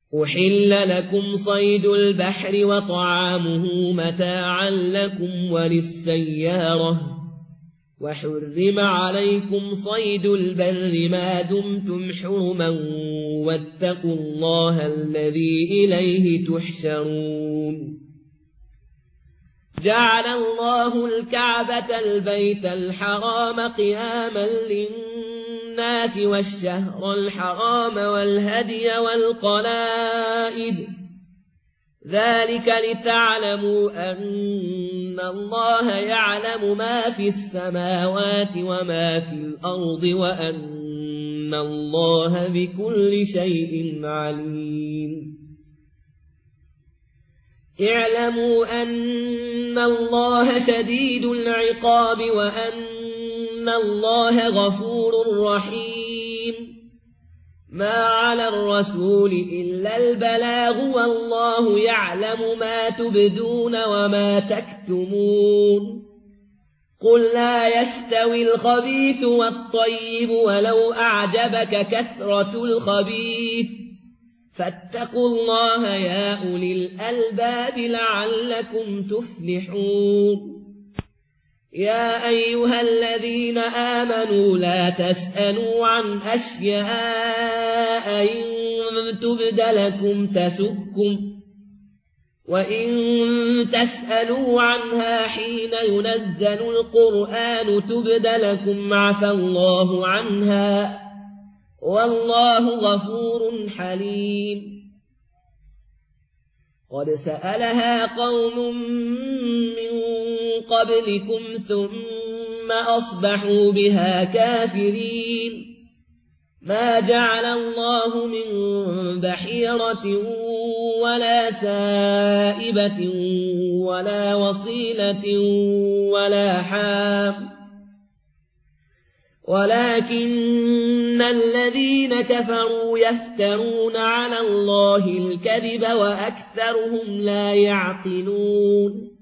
أحل لكم صيد البحر وطعامه متاعا لكم وللسيارة وحرم عليكم صيد البر ما دمتم حرما واتقوا الله الذي إليه تحشرون جعل الله الكعبة البيت الحرام قياما للناس والشهر الحرام والهدي والقلائد ذلك لتعلموا أن الله يعلم ما في السماوات وما في الأرض وأن الله بكل شيء عليم اعلموا أن الله شديد العقاب وأن الله غفور رحيم ما على الرسول إلا البلاغ والله يعلم ما تبدون وما تكتمون قل لا يستوي الخبيث والطيب ولو أعجبك كثرة الخبيث فاتقوا الله يا أولي الألباب لعلكم تفلحون يا أيها الذين آمنوا لا تسألوا عن أشياء إن تبد لكم تسؤكم وإن تسألوا عنها حين ينزل القرآن تبد لكم عفى الله عنها والله غفور حليم قد سألها قوم من قبلكم ثم أصبحوا بها كافرين ما جعل الله من بحيرة ولا سائبة ولا وصيلة ولا حام ولكن الذين كفروا يفترون على الله الكذب وأكثرهم لا يعقلون